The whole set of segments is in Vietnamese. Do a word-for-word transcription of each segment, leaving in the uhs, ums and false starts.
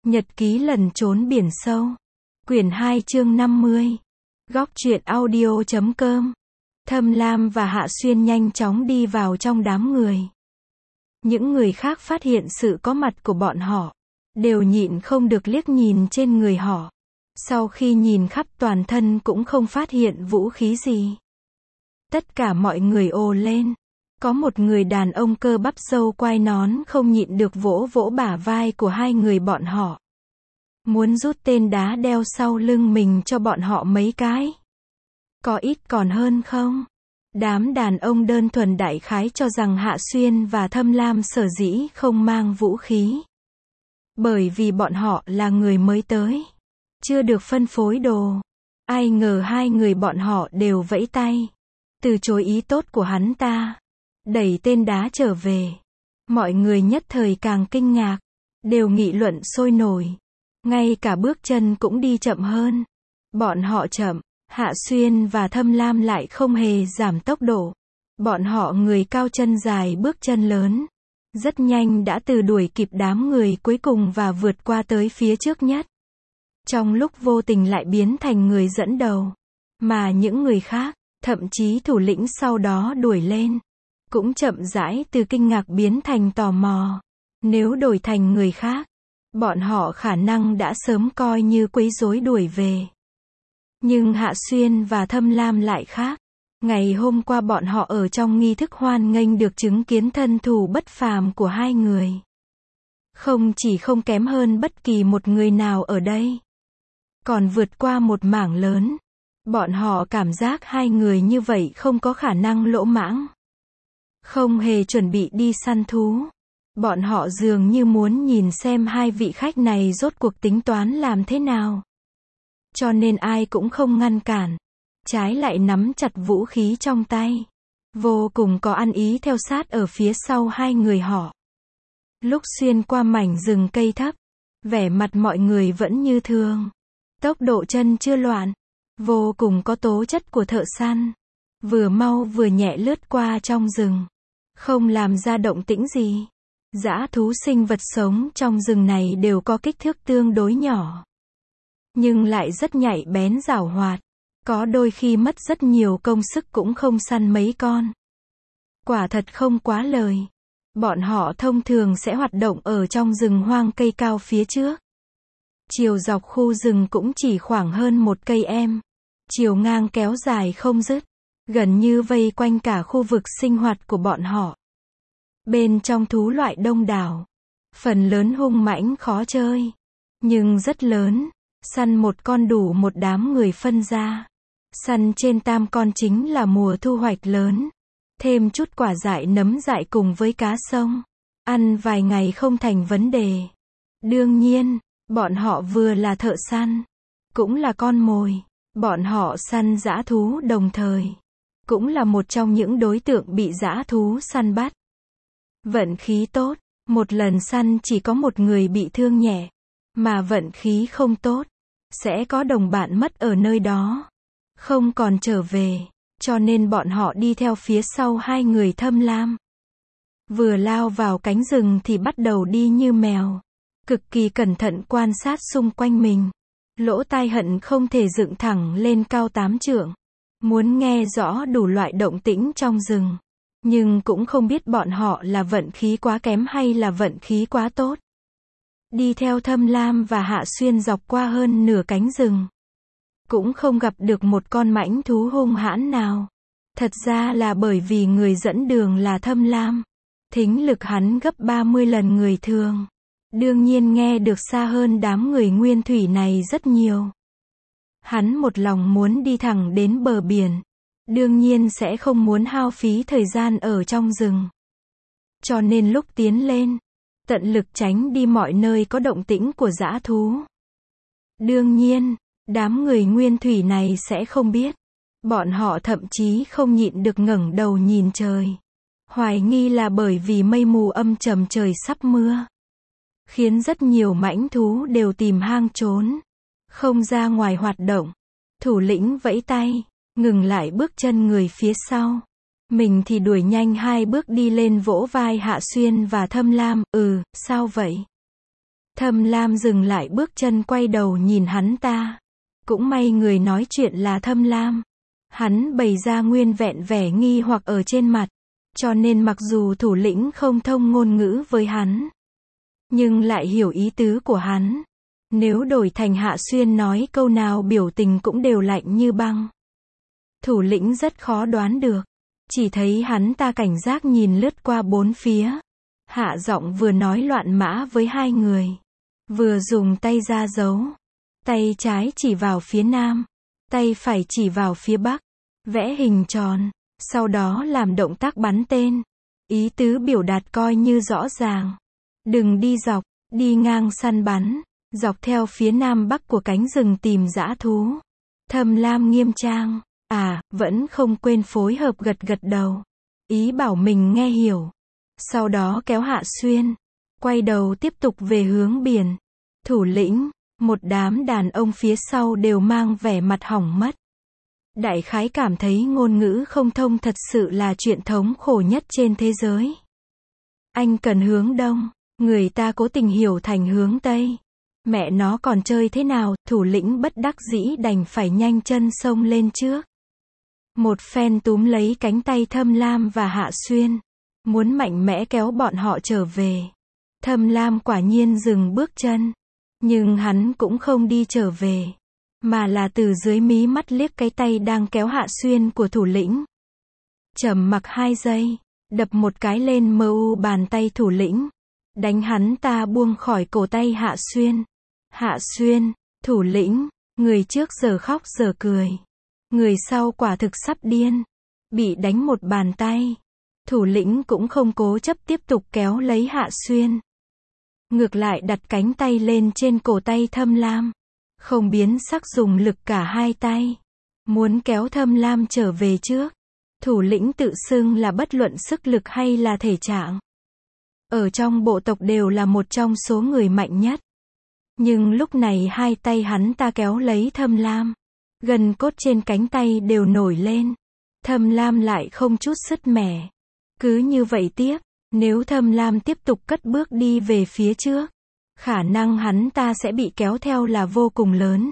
Nhật ký lần trốn biển sâu. Quyển hai chương năm mươi. Góc truyện audio chấm com. Thâm Lam và Hạ Xuyên nhanh chóng đi vào trong đám người. Những người khác phát hiện sự có mặt của bọn họ, đều nhịn không được liếc nhìn trên người họ. Sau khi nhìn khắp toàn thân cũng không phát hiện vũ khí gì. Tất cả mọi người ồ lên. Có một người đàn ông cơ bắp râu quai nón không nhịn được vỗ vỗ bả vai của hai người bọn họ. Muốn rút tên đá đeo sau lưng mình cho bọn họ mấy cái. Có ít còn hơn không? Đám đàn ông đơn thuần đại khái cho rằng Hạ Xuyên và Thâm Lam sở dĩ không mang vũ khí. Bởi vì bọn họ là người mới tới. Chưa được phân phối đồ. Ai ngờ hai người bọn họ đều vẫy tay. Từ chối ý tốt của hắn ta. Đẩy tên đá trở về. Mọi người nhất thời càng kinh ngạc. Đều nghị luận sôi nổi. Ngay cả bước chân cũng đi chậm hơn. Bọn họ chậm. Hạ Xuyên và Thâm Lam lại không hề giảm tốc độ. Bọn họ người cao chân dài bước chân lớn. Rất nhanh đã từ đuổi kịp đám người cuối cùng và vượt qua tới phía trước nhất. Trong lúc vô tình lại biến thành người dẫn đầu. Mà những người khác, thậm chí thủ lĩnh sau đó đuổi lên. Cũng chậm rãi từ kinh ngạc biến thành tò mò. Nếu đổi thành người khác, bọn họ khả năng đã sớm coi như quấy rối đuổi về. Nhưng Hạ Xuyên và Thâm Lam lại khác. Ngày hôm qua bọn họ ở trong nghi thức hoan nghênh được chứng kiến thân thủ bất phàm của hai người. Không chỉ không kém hơn bất kỳ một người nào ở đây. Còn vượt qua một mảng lớn. Bọn họ cảm giác hai người như vậy không có khả năng lỗ mãng. Không hề chuẩn bị đi săn thú. Bọn họ dường như muốn nhìn xem hai vị khách này rốt cuộc tính toán làm thế nào. Cho nên ai cũng không ngăn cản. Trái lại nắm chặt vũ khí trong tay. Vô cùng có ăn ý theo sát ở phía sau hai người họ. Lúc xuyên qua mảnh rừng cây thấp. Vẻ mặt mọi người vẫn như thường. Tốc độ chân chưa loạn. Vô cùng có tố chất của thợ săn. Vừa mau vừa nhẹ lướt qua trong rừng. Không làm ra động tĩnh gì. Dã thú sinh vật sống trong rừng này đều có kích thước tương đối nhỏ. Nhưng lại rất nhạy bén giảo hoạt. Có đôi khi mất rất nhiều công sức cũng không săn mấy con. Quả thật không quá lời. Bọn họ thông thường sẽ hoạt động ở trong rừng hoang cây cao phía trước. Chiều dọc khu rừng cũng chỉ khoảng hơn một cây em. Chiều ngang kéo dài không dứt. Gần như vây quanh cả khu vực sinh hoạt của bọn họ. Bên trong thú loại đông đảo. Phần lớn hung mãnh khó chơi. Nhưng rất lớn. Săn một con đủ một đám người phân ra. Săn trên tam con chính là mùa thu hoạch lớn. Thêm chút quả dại nấm dại cùng với cá sông. Ăn vài ngày không thành vấn đề. Đương nhiên, bọn họ vừa là thợ săn. Cũng là con mồi. Bọn họ săn dã thú đồng thời. Cũng là một trong những đối tượng bị dã thú săn bắt. Vận khí tốt. Một lần săn chỉ có một người bị thương nhẹ. Mà vận khí không tốt. Sẽ có đồng bạn mất ở nơi đó. Không còn trở về. Cho nên bọn họ đi theo phía sau hai người Thâm Lam. Vừa lao vào cánh rừng thì bắt đầu đi như mèo. Cực kỳ cẩn thận quan sát xung quanh mình. Lỗ tai hận không thể dựng thẳng lên cao tám trượng. Muốn nghe rõ đủ loại động tĩnh trong rừng. Nhưng cũng không biết bọn họ là vận khí quá kém hay là vận khí quá tốt. Đi theo Thâm Lam và Hạ Xuyên dọc qua hơn nửa cánh rừng. Cũng không gặp được một con mãnh thú hung hãn nào. Thật ra là bởi vì người dẫn đường là Thâm Lam. Thính lực hắn gấp ba mươi lần người thường. Đương nhiên nghe được xa hơn đám người nguyên thủy này rất nhiều. Hắn một lòng muốn đi thẳng đến bờ biển. Đương nhiên sẽ không muốn hao phí thời gian ở trong rừng. Cho nên lúc tiến lên, tận lực tránh đi mọi nơi có động tĩnh của dã thú. Đương nhiên, đám người nguyên thủy này sẽ không biết. Bọn họ thậm chí không nhịn được ngẩng đầu nhìn trời. Hoài nghi là bởi vì mây mù âm trầm trời sắp mưa. Khiến rất nhiều mãnh thú đều tìm hang trốn. Không ra ngoài hoạt động. Thủ lĩnh vẫy tay, ngừng lại bước chân người phía sau. Mình thì đuổi nhanh hai bước đi lên vỗ vai Hạ Xuyên và Thâm Lam. Ừ, sao vậy? Thâm Lam dừng lại bước chân quay đầu nhìn hắn ta. Cũng may người nói chuyện là Thâm Lam. Hắn bày ra nguyên vẹn vẻ nghi hoặc ở trên mặt. Cho nên mặc dù thủ lĩnh không thông ngôn ngữ với hắn, nhưng lại hiểu ý tứ của hắn. Nếu đổi thành Hạ Xuyên nói câu nào biểu tình cũng đều lạnh như băng. Thủ lĩnh rất khó đoán được. Chỉ thấy hắn ta cảnh giác nhìn lướt qua bốn phía. Hạ giọng vừa nói loạn mã với hai người. Vừa dùng tay ra dấu. Tay trái chỉ vào phía nam. Tay phải chỉ vào phía bắc. Vẽ hình tròn. Sau đó làm động tác bắn tên. Ý tứ biểu đạt coi như rõ ràng. Đừng đi dọc, đi ngang săn bắn. Dọc theo phía nam bắc của cánh rừng tìm dã thú. Thâm Lam nghiêm trang. À, vẫn không quên phối hợp gật gật đầu. Ý bảo mình nghe hiểu. Sau đó kéo Hạ Xuyên. Quay đầu tiếp tục về hướng biển. Thủ lĩnh, một đám đàn ông phía sau đều mang vẻ mặt hỏng mất. Đại khái cảm thấy ngôn ngữ không thông thật sự là chuyện thống khổ nhất trên thế giới. Anh cần hướng đông, người ta cố tình hiểu thành hướng tây. Mẹ nó còn chơi thế nào, thủ lĩnh bất đắc dĩ đành phải nhanh chân xông lên trước. Một phen túm lấy cánh tay Thâm Lam và Hạ Xuyên. Muốn mạnh mẽ kéo bọn họ trở về. Thâm Lam quả nhiên dừng bước chân. Nhưng hắn cũng không đi trở về. Mà là từ dưới mí mắt liếc cái tay đang kéo Hạ Xuyên của thủ lĩnh. Trầm mặc hai giây. Đập một cái lên mờ u bàn tay thủ lĩnh. Đánh hắn ta buông khỏi cổ tay Hạ Xuyên. Hạ Xuyên, thủ lĩnh, người trước giờ khóc giờ cười. Người sau quả thực sắp điên. Bị đánh một bàn tay. Thủ lĩnh cũng không cố chấp tiếp tục kéo lấy Hạ Xuyên. Ngược lại đặt cánh tay lên trên cổ tay Thâm Lam. Không biến sắc dùng lực cả hai tay. Muốn kéo Thâm Lam trở về trước. Thủ lĩnh tự xưng là bất luận sức lực hay là thể trạng. Ở trong bộ tộc đều là một trong số người mạnh nhất. Nhưng lúc này hai tay hắn ta kéo lấy Thâm Lam. Gân cốt trên cánh tay đều nổi lên. Thâm Lam lại không chút sứt mẻ. Cứ như vậy tiếp, nếu Thâm Lam tiếp tục cất bước đi về phía trước, khả năng hắn ta sẽ bị kéo theo là vô cùng lớn.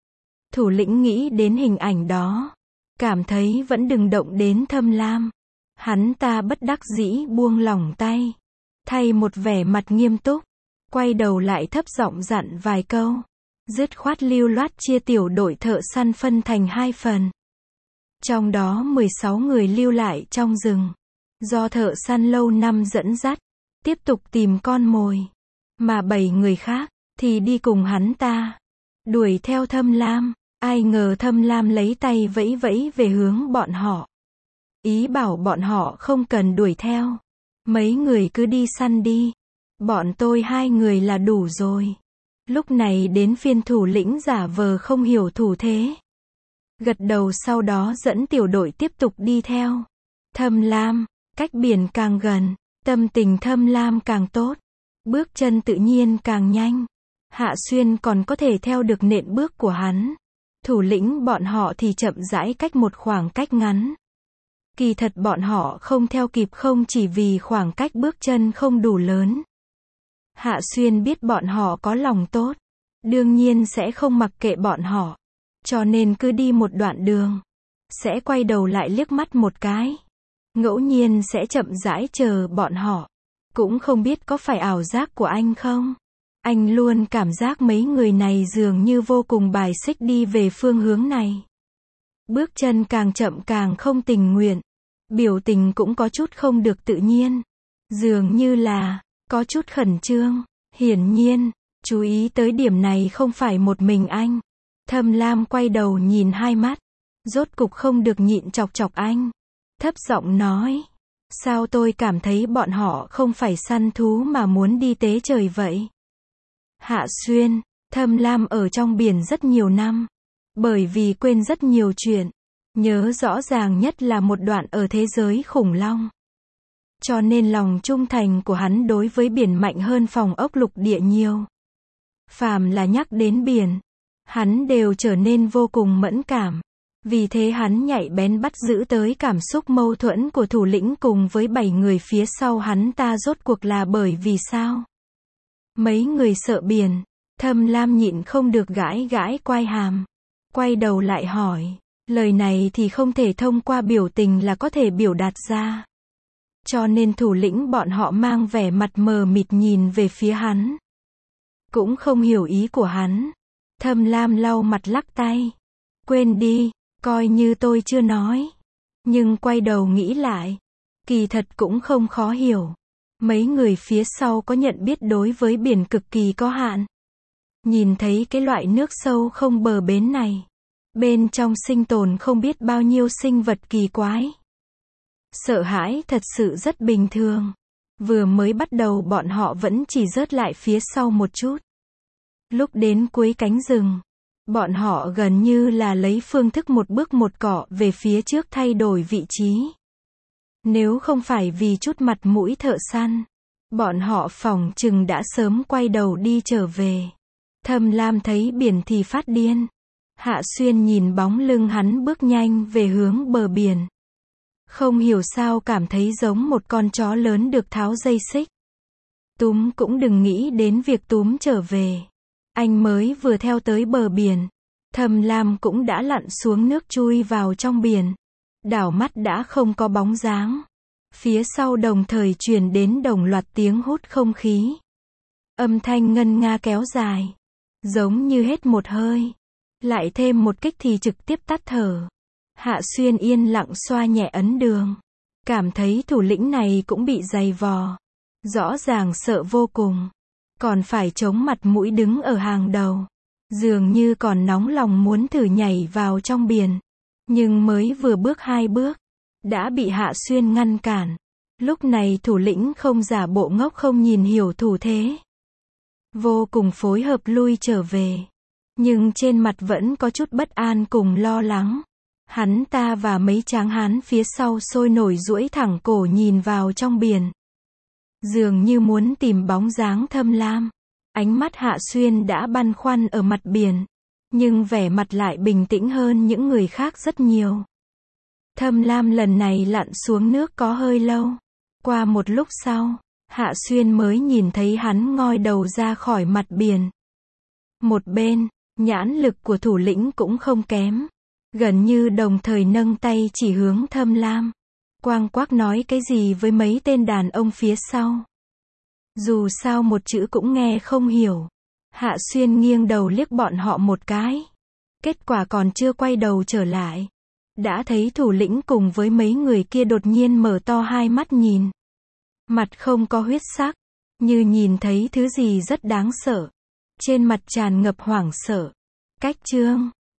Thủ lĩnh nghĩ đến hình ảnh đó. Cảm thấy vẫn đừng động đến Thâm Lam. Hắn ta bất đắc dĩ buông lỏng tay. Thay một vẻ mặt nghiêm túc. Quay đầu lại thấp giọng dặn vài câu. Dứt khoát lưu loát chia tiểu đội thợ săn phân thành hai phần. Trong đó mười sáu người lưu lại trong rừng. Do thợ săn lâu năm dẫn dắt. Tiếp tục tìm con mồi. Mà bảy người khác thì đi cùng hắn ta. Đuổi theo Thâm Lam. Ai ngờ Thâm Lam lấy tay vẫy vẫy về hướng bọn họ. Ý bảo bọn họ không cần đuổi theo. Mấy người cứ đi săn đi. Bọn tôi hai người là đủ rồi. Lúc này đến phiên thủ lĩnh giả vờ không hiểu thủ thế. Gật đầu sau đó dẫn tiểu đội tiếp tục đi theo. Thâm Lam, cách biển càng gần, tâm tình Thâm Lam càng tốt. Bước chân tự nhiên càng nhanh. Hạ Xuyên còn có thể theo được nện bước của hắn. Thủ lĩnh bọn họ thì chậm rãi cách một khoảng cách ngắn. Kỳ thật bọn họ không theo kịp không chỉ vì khoảng cách bước chân không đủ lớn. Hạ Xuyên biết bọn họ có lòng tốt. Đương nhiên sẽ không mặc kệ bọn họ. Cho nên cứ đi một đoạn đường. Sẽ quay đầu lại liếc mắt một cái. Ngẫu nhiên sẽ chậm rãi chờ bọn họ. Cũng không biết có phải ảo giác của anh không? Anh luôn cảm giác mấy người này dường như vô cùng bài xích đi về phương hướng này. Bước chân càng chậm càng không tình nguyện. Biểu tình cũng có chút không được tự nhiên. Dường như là có chút khẩn trương. Hiển nhiên, chú ý tới điểm này không phải một mình anh. Thâm Lam quay đầu nhìn hai mắt. Rốt cục không được nhịn chọc chọc anh. Thấp giọng nói. Sao tôi cảm thấy bọn họ không phải săn thú mà muốn đi tế trời vậy? Hạ Xuyên, Thâm Lam ở trong biển rất nhiều năm. Bởi vì quên rất nhiều chuyện. Nhớ rõ ràng nhất là một đoạn ở thế giới khủng long. Cho nên lòng trung thành của hắn đối với biển mạnh hơn phòng ốc lục địa nhiều. Phàm là nhắc đến biển, hắn đều trở nên vô cùng mẫn cảm. Vì thế hắn nhạy bén bắt giữ tới cảm xúc mâu thuẫn của thủ lĩnh cùng với bảy người phía sau hắn ta rốt cuộc là bởi vì sao. Mấy người sợ biển. Thâm Lam nhịn không được gãi gãi quai hàm. Quay đầu lại hỏi. Lời này thì không thể thông qua biểu tình là có thể biểu đạt ra. Cho nên thủ lĩnh bọn họ mang vẻ mặt mờ mịt nhìn về phía hắn. Cũng không hiểu ý của hắn. Thâm Lam lau mặt lắc tay. Quên đi, coi như tôi chưa nói. Nhưng quay đầu nghĩ lại. Kỳ thật cũng không khó hiểu. Mấy người phía sau có nhận biết đối với biển cực kỳ có hạn. Nhìn thấy cái loại nước sâu không bờ bến này. Bên trong sinh tồn không biết bao nhiêu sinh vật kỳ quái. Sợ hãi thật sự rất bình thường. Vừa mới bắt đầu bọn họ vẫn chỉ rớt lại phía sau một chút. Lúc đến cuối cánh rừng, bọn họ gần như là lấy phương thức một bước một cọ về phía trước thay đổi vị trí. Nếu không phải vì chút mặt mũi thợ săn, bọn họ phỏng chừng đã sớm quay đầu đi trở về. Thâm Lam thấy biển thì phát điên. Hạ Xuyên nhìn bóng lưng hắn bước nhanh về hướng bờ biển. Không hiểu sao cảm thấy giống một con chó lớn được tháo dây xích. Túm cũng đừng nghĩ đến việc túm trở về. Anh mới vừa theo tới bờ biển. Thâm Lam cũng đã lặn xuống nước chui vào trong biển. Đảo mắt đã không có bóng dáng. Phía sau đồng thời truyền đến đồng loạt tiếng hút không khí. Âm thanh ngân nga kéo dài. Giống như hết một hơi. Lại thêm một kích thì trực tiếp tắt thở. Hạ Xuyên yên lặng xoa nhẹ ấn đường. Cảm thấy thủ lĩnh này cũng bị dày vò. Rõ ràng sợ vô cùng. Còn phải chống mặt mũi đứng ở hàng đầu. Dường như còn nóng lòng muốn thử nhảy vào trong biển. Nhưng mới vừa bước hai bước. Đã bị Hạ Xuyên ngăn cản. Lúc này thủ lĩnh không giả bộ ngốc không nhìn hiểu thủ thế. Vô cùng phối hợp lui trở về. Nhưng trên mặt vẫn có chút bất an cùng lo lắng. Hắn ta và mấy tráng hán phía sau sôi nổi duỗi thẳng cổ nhìn vào trong biển. Dường như muốn tìm bóng dáng Thâm Lam. Ánh mắt Hạ Xuyên đã băn khoăn ở mặt biển. Nhưng vẻ mặt lại bình tĩnh hơn những người khác rất nhiều. Thâm Lam lần này lặn xuống nước có hơi lâu. Qua một lúc sau, Hạ Xuyên mới nhìn thấy hắn ngoi đầu ra khỏi mặt biển. Một bên, nhãn lực của thủ lĩnh cũng không kém. Gần như đồng thời nâng tay chỉ hướng Thâm Lam. Quang quác nói cái gì với mấy tên đàn ông phía sau. Dù sao một chữ cũng nghe không hiểu. Hạ Xuyên nghiêng đầu liếc bọn họ một cái. Kết quả còn chưa quay đầu trở lại. Đã thấy thủ lĩnh cùng với mấy người kia đột nhiên mở to hai mắt nhìn. Mặt không có huyết sắc. Như nhìn thấy thứ gì rất đáng sợ. Trên mặt tràn ngập hoảng sợ. Cách chương